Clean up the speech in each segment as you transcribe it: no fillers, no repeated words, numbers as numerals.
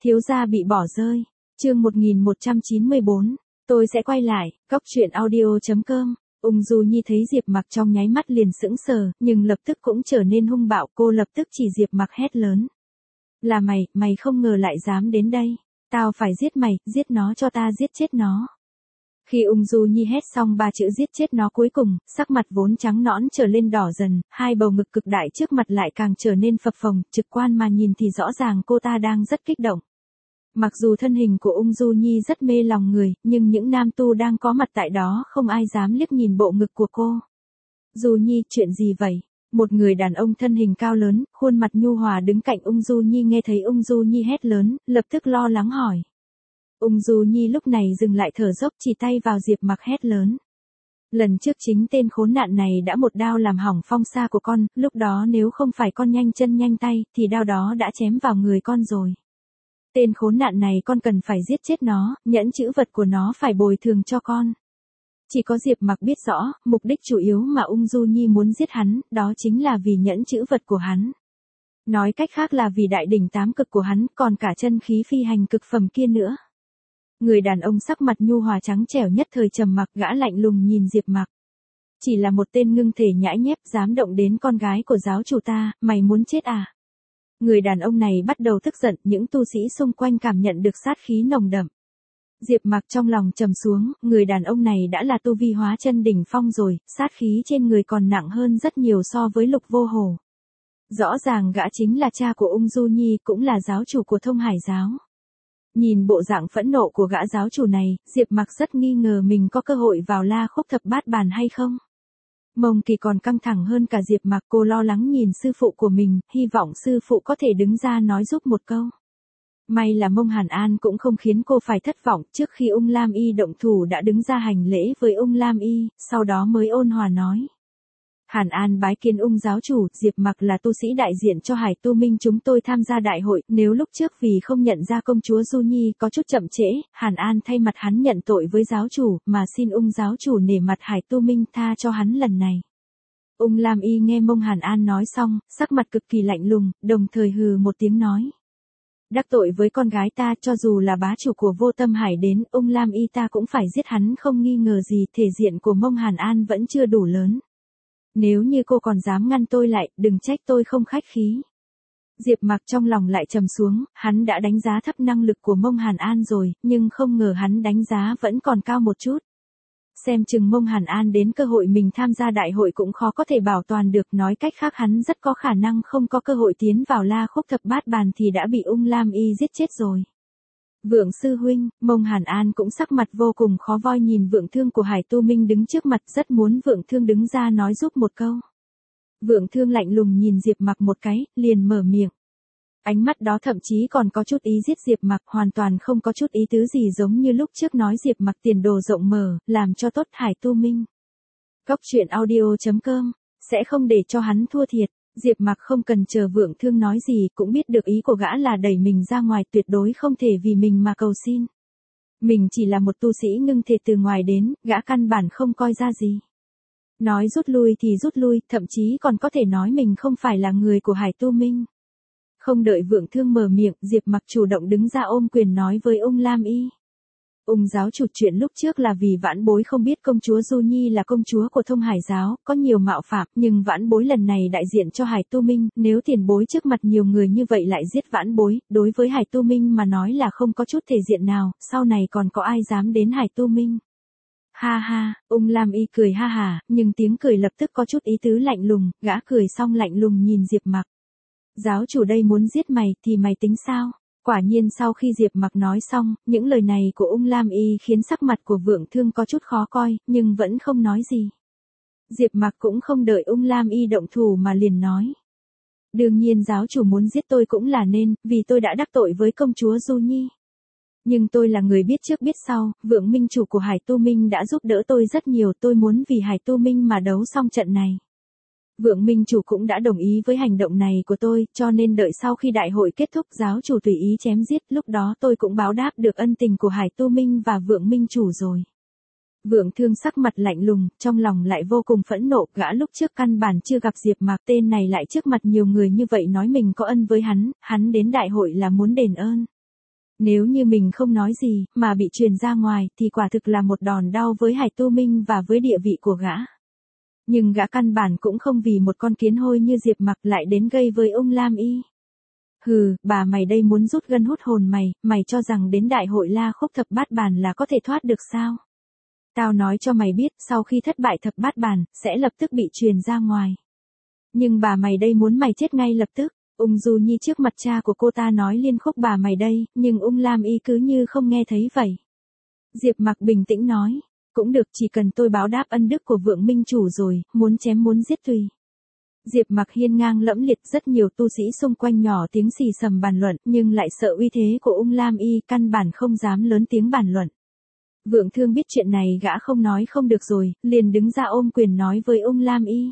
Thiếu gia bị bỏ rơi. Chương 1194. Tôi sẽ quay lại. Cóc truyện audio.com. Ung Du Nhi thấy Diệp Mặc trong nháy mắt liền sững sờ, nhưng lập tức cũng trở nên hung bạo, cô lập tức chỉ Diệp Mặc hét lớn. Là mày không ngờ lại dám đến đây. Tao phải giết mày, giết nó cho ta giết chết nó. Khi Ung Du Nhi hét xong ba chữ giết chết nó cuối cùng, sắc mặt vốn trắng nõn trở lên đỏ dần, hai bầu ngực cực đại trước mặt lại càng trở nên phập phồng, trực quan mà nhìn thì rõ ràng cô ta đang rất kích động. Mặc dù thân hình của Ung Du Nhi rất mê lòng người, nhưng những nam tu đang có mặt tại đó không ai dám liếc nhìn bộ ngực của cô. Du Nhi, chuyện gì vậy? Một người đàn ông thân hình cao lớn, khuôn mặt nhu hòa đứng cạnh Ung Du Nhi nghe thấy Ung Du Nhi hét lớn, lập tức lo lắng hỏi. Ung Du Nhi lúc này dừng lại thở dốc chỉ tay vào Diệp Mặc hét lớn. Lần trước chính tên khốn nạn này đã một đao làm hỏng phong sa của con, lúc đó nếu không phải con nhanh chân nhanh tay, thì đao đó đã chém vào người con rồi. Tên khốn nạn này con cần phải giết chết nó, nhẫn chữ vật của nó phải bồi thường cho con. Chỉ có Diệp Mặc biết rõ, mục đích chủ yếu mà Ung Du Nhi muốn giết hắn, đó chính là vì nhẫn chữ vật của hắn. Nói cách khác là vì đại đỉnh tám cực của hắn, còn cả chân khí phi hành cực phẩm kia nữa. Người đàn ông sắc mặt nhu hòa trắng trẻo nhất thời trầm mặc, gã lạnh lùng nhìn Diệp Mặc. Chỉ là một tên ngưng thể nhãi nhép dám động đến con gái của giáo chủ ta, mày muốn chết à? Người đàn ông này bắt đầu tức giận, những tu sĩ xung quanh cảm nhận được sát khí nồng đậm. Diệp Mặc trong lòng trầm xuống, người đàn ông này đã là tu vi hóa chân đỉnh phong rồi, sát khí trên người còn nặng hơn rất nhiều so với Lục Vô Hổ. Rõ ràng gã chính là cha của Ung Du Nhi, cũng là giáo chủ của Thông Hải giáo. Nhìn bộ dạng phẫn nộ của gã giáo chủ này, Diệp Mặc rất nghi ngờ mình có cơ hội vào La Khúc Thập Bát Bàn hay không. Mông Kỳ còn căng thẳng hơn cả Diệp Mặc, cô lo lắng nhìn sư phụ của mình, hy vọng sư phụ có thể đứng ra nói giúp một câu. May là Mông Hàn An cũng không khiến cô phải thất vọng, trước khi Ung Lam Y động thủ đã đứng ra hành lễ với Ung Lam Y, sau đó mới ôn hòa nói. Hàn An bái kiến Ung giáo chủ, Diệp Mặc là tu sĩ đại diện cho Hải Tu Minh chúng tôi tham gia đại hội, nếu lúc trước vì không nhận ra công chúa Du Nhi có chút chậm trễ, Hàn An thay mặt hắn nhận tội với giáo chủ, mà xin Ung giáo chủ nể mặt Hải Tu Minh tha cho hắn lần này. Ung Lam Y nghe Mông Hàn An nói xong, sắc mặt cực kỳ lạnh lùng, đồng thời hừ một tiếng nói. Đắc tội với con gái ta, cho dù là bá chủ của Vô Tâm Hải đến, Ung Lam Y ta cũng phải giết hắn không nghi ngờ gì, thể diện của Mông Hàn An vẫn chưa đủ lớn. Nếu như cô còn dám ngăn tôi lại, đừng trách tôi không khách khí. Diệp Mặc trong lòng lại trầm xuống, hắn đã đánh giá thấp năng lực của Mông Hàn An rồi, nhưng không ngờ hắn đánh giá vẫn còn cao một chút. Xem chừng Mông Hàn An đến cơ hội mình tham gia đại hội cũng khó có thể bảo toàn được, nói cách khác hắn rất có khả năng không có cơ hội tiến vào La Khúc Thập Bát Bàn thì đã bị Ung Lam Y giết chết rồi. Vượng sư huynh, Mông Hàn An cũng sắc mặt vô cùng khó voi nhìn Vượng Thương của Hải Tu Minh đứng trước mặt, rất muốn Vượng Thương đứng ra nói giúp một câu. Vượng Thương lạnh lùng nhìn Diệp Mặc một cái, liền mở miệng. Ánh mắt đó thậm chí còn có chút ý giết Diệp Mặc, hoàn toàn không có chút ý tứ gì giống như lúc trước nói Diệp Mặc tiền đồ rộng mở, làm cho tốt Hải Tu Minh. Cóc truyện audio.com, sẽ không để cho hắn thua thiệt. Diệp Mặc không cần chờ Vượng Thương nói gì, cũng biết được ý của gã là đẩy mình ra ngoài, tuyệt đối không thể vì mình mà cầu xin. Mình chỉ là một tu sĩ ngưng thể từ ngoài đến, gã căn bản không coi ra gì. Nói rút lui thì rút lui, thậm chí còn có thể nói mình không phải là người của Hải Tu Minh. Không đợi Vượng Thương mở miệng, Diệp Mặc chủ động đứng ra ôm quyền nói với Ung Lam Y. Ung giáo chủ, chuyện lúc trước là vì vãn bối không biết công chúa Du Nhi là công chúa của Thông Hải giáo, có nhiều mạo phạm, nhưng vãn bối lần này đại diện cho Hải Tu Minh, nếu tiền bối trước mặt nhiều người như vậy lại giết vãn bối, đối với Hải Tu Minh mà nói là không có chút thể diện nào, sau này còn có ai dám đến Hải Tu Minh. Ha ha, Ung Lam Y cười ha hà, nhưng tiếng cười lập tức có chút ý tứ lạnh lùng, gã cười xong lạnh lùng nhìn Diệp Mặc. Giáo chủ đây muốn giết mày thì mày tính sao? Quả nhiên sau khi Diệp Mặc nói xong, những lời này của Ung Lam Y khiến sắc mặt của Vượng Thương có chút khó coi, nhưng vẫn không nói gì. Diệp Mặc cũng không đợi Ung Lam Y động thủ mà liền nói. Đương nhiên giáo chủ muốn giết tôi cũng là nên, vì tôi đã đắc tội với công chúa Du Nhi. Nhưng tôi là người biết trước biết sau, Vượng Minh chủ của Hải Tu Minh đã giúp đỡ tôi rất nhiều, tôi muốn vì Hải Tu Minh mà đấu xong trận này. Vượng Minh chủ cũng đã đồng ý với hành động này của tôi, cho nên đợi sau khi đại hội kết thúc giáo chủ tùy ý chém giết, lúc đó tôi cũng báo đáp được ân tình của Hải Tu Minh và Vượng Minh chủ rồi. Vượng Thương sắc mặt lạnh lùng, trong lòng lại vô cùng phẫn nộ, gã lúc trước căn bản chưa gặp Diệp Mặc, tên này lại trước mặt nhiều người như vậy nói mình có ân với hắn đến đại hội là muốn đền ơn. Nếu như mình không nói gì, mà bị truyền ra ngoài, thì quả thực là một đòn đau với Hải Tu Minh và với địa vị của gã. Nhưng gã căn bản cũng không vì một con kiến hôi như Diệp Mặc lại đến gây với Ung Lam Y. Hừ, bà mày đây muốn rút gân hút hồn mày cho rằng đến đại hội La Khúc Thập Bát Bàn là có thể thoát được sao? Tao nói cho mày biết, sau khi thất bại thập bát bàn, sẽ lập tức bị truyền ra ngoài. Nhưng bà mày đây muốn mày chết ngay lập tức. Ung Du Nhi trước mặt cha của cô ta nói liên khúc bà mày đây, nhưng Ung Lam Y cứ như không nghe thấy vậy. Diệp Mặc bình tĩnh nói, cũng được, chỉ cần tôi báo đáp ân đức của Vượng Minh Chủ rồi, muốn chém muốn giết tùy. Diệp Mặc hiên ngang lẫm liệt, rất nhiều tu sĩ xung quanh nhỏ tiếng xì xầm bàn luận, nhưng lại sợ uy thế của Ung Lam Y, căn bản không dám lớn tiếng bàn luận. Vượng Thương biết chuyện này gã không nói không được rồi, liền đứng ra ôm quyền nói với Ung Lam Y.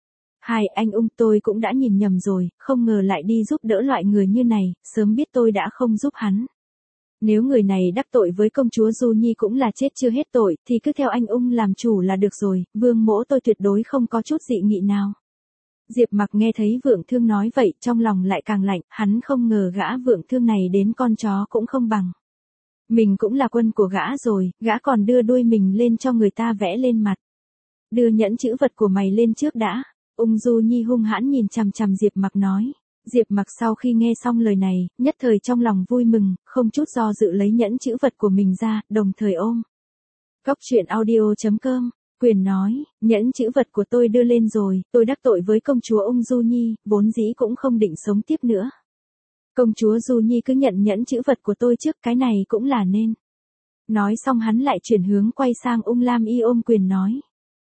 Hai anh Ung, tôi cũng đã nhìn nhầm rồi, không ngờ lại đi giúp đỡ loại người như này, sớm biết tôi đã không giúp hắn. Nếu người này đắc tội với công chúa Du Nhi cũng là chết chưa hết tội, thì cứ theo anh Ung làm chủ là được rồi, Vương mỗ tôi tuyệt đối không có chút dị nghị nào. Diệp Mặc nghe thấy Vượng Thương nói vậy, trong lòng lại càng lạnh, hắn không ngờ gã Vượng Thương này đến con chó cũng không bằng. Mình cũng là quân của gã rồi, gã còn đưa đuôi mình lên cho người ta vẽ lên mặt. Đưa nhẫn chữ vật của mày lên trước đã. Ung Du Nhi hung hãn nhìn chằm chằm Diệp Mặc nói. Diệp Mặc sau khi nghe xong lời này, nhất thời trong lòng vui mừng, không chút do dự lấy nhẫn chữ vật của mình ra, đồng thời ôm. Cóc truyện audio.com, Quyền nói, nhẫn chữ vật của tôi đưa lên rồi, tôi đắc tội với công chúa Ung Du Nhi, vốn dĩ cũng không định sống tiếp nữa. Công chúa Du Nhi cứ nhận nhẫn chữ vật của tôi trước, cái này cũng là nên. Nói xong hắn lại chuyển hướng quay sang Ung Lam Y ôm quyền nói.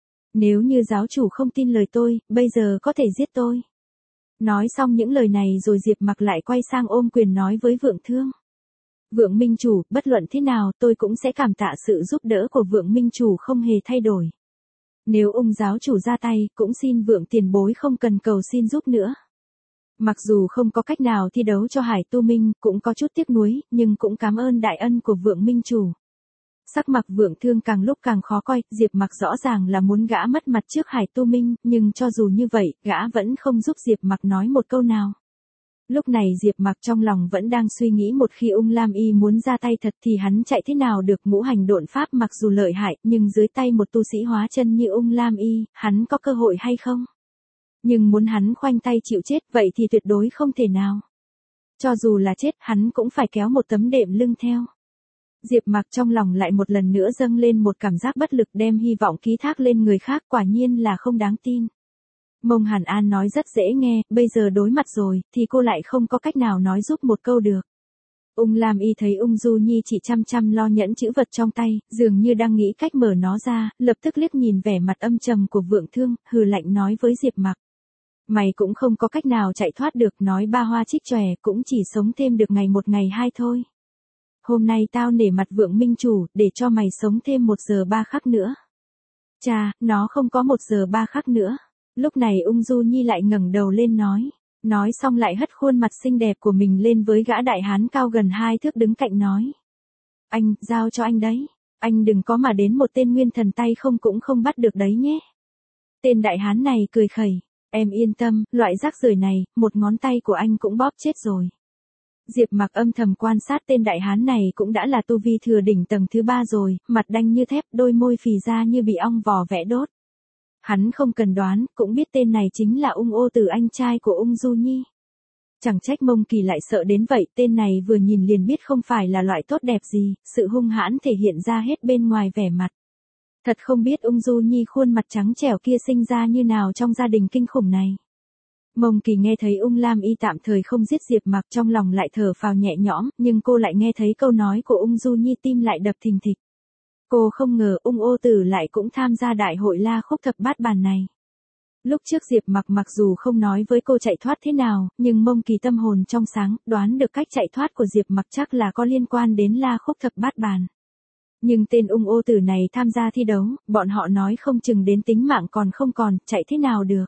Nếu như giáo chủ không tin lời tôi, bây giờ có thể giết tôi. Nói xong những lời này rồi Diệp Mặc lại quay sang ôm quyền nói với Vượng Thương. Vượng Minh Chủ, bất luận thế nào tôi cũng sẽ cảm tạ sự giúp đỡ của Vượng Minh Chủ không hề thay đổi. Nếu Ung giáo chủ ra tay, cũng xin Vượng tiền bối không cần cầu xin giúp nữa. Mặc dù không có cách nào thi đấu cho Hải Tu Minh, cũng có chút tiếc nuối, nhưng cũng cảm ơn đại ân của Vượng Minh Chủ. Sắc mặt Vượng Thương càng lúc càng khó coi, Diệp Mặc rõ ràng là muốn gã mất mặt trước Hải Tu Minh, nhưng cho dù như vậy, gã vẫn không giúp Diệp Mặc nói một câu nào. Lúc này Diệp Mặc trong lòng vẫn đang suy nghĩ, một khi Ung Lam Y muốn ra tay thật thì hắn chạy thế nào được. Ngũ hành độn pháp mặc dù lợi hại, nhưng dưới tay một tu sĩ hóa chân như Ung Lam Y, hắn có cơ hội hay không? Nhưng muốn hắn khoanh tay chịu chết vậy thì tuyệt đối không thể nào. Cho dù là chết, hắn cũng phải kéo một tấm đệm lưng theo. Diệp Mặc trong lòng lại một lần nữa dâng lên một cảm giác bất lực, đem hy vọng ký thác lên người khác, quả nhiên là không đáng tin. Mông Hàn An nói rất dễ nghe, bây giờ đối mặt rồi, thì cô lại không có cách nào nói giúp một câu được. Ung Lam Y thấy Ung Du Nhi chỉ chăm chăm lo nhẫn chữ vật trong tay, dường như đang nghĩ cách mở nó ra, lập tức liếc nhìn vẻ mặt âm trầm của Vượng Thương, hừ lạnh nói với Diệp Mặc. Mày cũng không có cách nào chạy thoát được, nói ba hoa trích chòe, cũng chỉ sống thêm được ngày một ngày hai thôi. Hôm nay tao nể mặt Vượng Minh Chủ, để cho mày sống thêm 1 giờ 3 khắc nữa. Chà, nó không có 1 giờ 3 khắc nữa. Lúc này Ung Du Nhi lại ngẩng đầu lên nói. Nói xong lại hất khuôn mặt xinh đẹp của mình lên với gã đại hán cao gần 2 thước đứng cạnh nói. Anh, giao cho anh đấy. Anh đừng có mà đến một tên nguyên thần tay không cũng không bắt được đấy nhé. Tên đại hán này cười khẩy. Em yên tâm, loại rác rưởi này, một ngón tay của anh cũng bóp chết rồi. Diệp Mặc âm thầm quan sát tên đại hán này, cũng đã là tu vi thừa đỉnh tầng thứ 3 rồi, mặt đanh như thép, đôi môi phì ra như bị ong vò vẽ đốt. Hắn không cần đoán, cũng biết tên này chính là Ung Ô Tử, anh trai của Ung Du Nhi. Chẳng trách Mông Kỳ lại sợ đến vậy, tên này vừa nhìn liền biết không phải là loại tốt đẹp gì, sự hung hãn thể hiện ra hết bên ngoài vẻ mặt. Thật không biết Ung Du Nhi khuôn mặt trắng trẻo kia sinh ra như nào trong gia đình kinh khủng này. Mông Kỳ nghe thấy Ung Lam Y tạm thời không giết Diệp Mặc, trong lòng lại thở phào nhẹ nhõm, nhưng cô lại nghe thấy câu nói của Ung Du Nhi, tim lại đập thình thịch. Cô không ngờ Ung Ô Tử lại cũng tham gia đại hội La Khúc Thập Bát Bàn này. Lúc trước Diệp Mặc mặc dù không nói với cô chạy thoát thế nào, nhưng Mông Kỳ tâm hồn trong sáng, đoán được cách chạy thoát của Diệp Mặc chắc là có liên quan đến La Khúc Thập Bát Bàn. Nhưng tên Ung Ô Tử này tham gia thi đấu, bọn họ nói không chừng đến tính mạng còn không còn, chạy thế nào được.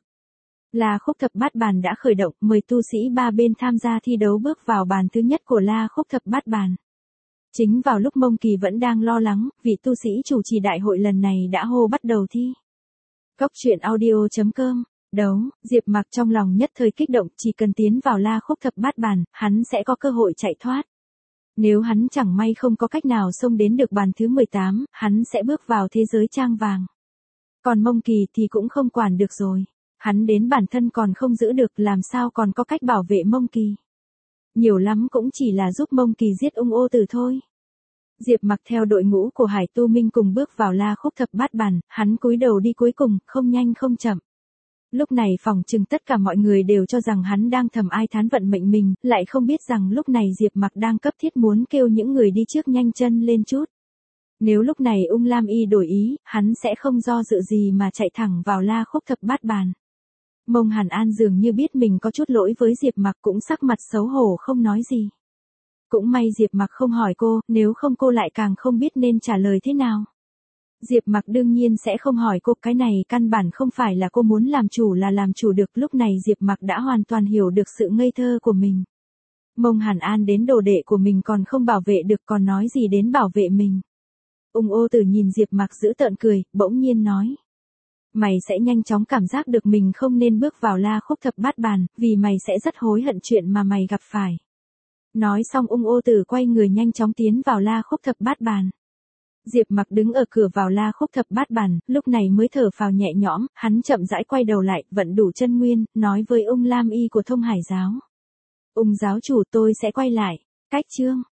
La Khúc Thập Bát Bàn đã khởi động, 10 tu sĩ ba bên tham gia thi đấu bước vào bàn thứ nhất của La Khúc Thập Bát Bàn. Chính vào lúc Mông Kỳ vẫn đang lo lắng, vị tu sĩ chủ trì đại hội lần này đã hô bắt đầu thi. Cóc truyện audio.com, đấu, Diệp Mặc trong lòng nhất thời kích động, chỉ cần tiến vào La Khúc Thập Bát Bàn, hắn sẽ có cơ hội chạy thoát. Nếu hắn chẳng may không có cách nào xông đến được bàn thứ 18, hắn sẽ bước vào thế giới trang vàng. Còn Mông Kỳ thì cũng không quản được rồi. Hắn đến bản thân còn không giữ được, làm sao còn có cách bảo vệ Mông Kỳ. Nhiều lắm cũng chỉ là giúp Mông Kỳ giết Ung Ô Tử thôi. Diệp Mặc theo đội ngũ của Hải Tu Minh cùng bước vào La Khúc Thập Bát Bàn, hắn cúi đầu đi cuối cùng, không nhanh không chậm. Lúc này phỏng chừng tất cả mọi người đều cho rằng hắn đang thầm ai thán vận mệnh mình, lại không biết rằng lúc này Diệp Mặc đang cấp thiết muốn kêu những người đi trước nhanh chân lên chút. Nếu lúc này Ung Lam Y đổi ý, hắn sẽ không do dự gì mà chạy thẳng vào La Khúc Thập Bát Bàn. Mông Hàn An dường như biết mình có chút lỗi với Diệp Mặc cũng sắc mặt xấu hổ không nói gì. Cũng may Diệp Mặc không hỏi cô, nếu không cô lại càng không biết nên trả lời thế nào. Diệp Mặc đương nhiên sẽ không hỏi cô, cái này căn bản không phải là cô muốn làm chủ là làm chủ được, lúc này Diệp Mặc đã hoàn toàn hiểu được sự ngây thơ của mình. Mông Hàn An đến đồ đệ của mình còn không bảo vệ được còn nói gì đến bảo vệ mình. Ung Ô Tử nhìn Diệp Mặc giễu tợn cười, bỗng nhiên nói. Mày sẽ nhanh chóng cảm giác được mình không nên bước vào La Khúc Thập Bát Bàn, vì mày sẽ rất hối hận chuyện mà mày gặp phải. Nói xong Ung Ô Tử quay người nhanh chóng tiến vào La Khúc Thập Bát Bàn. Diệp Mặc đứng ở cửa vào La Khúc Thập Bát Bàn, lúc này mới thở phào nhẹ nhõm, hắn chậm rãi quay đầu lại, vận đủ chân nguyên, nói với Ung Lam Y của Thông Hải giáo. Ung giáo chủ, tôi sẽ quay lại. Cách chương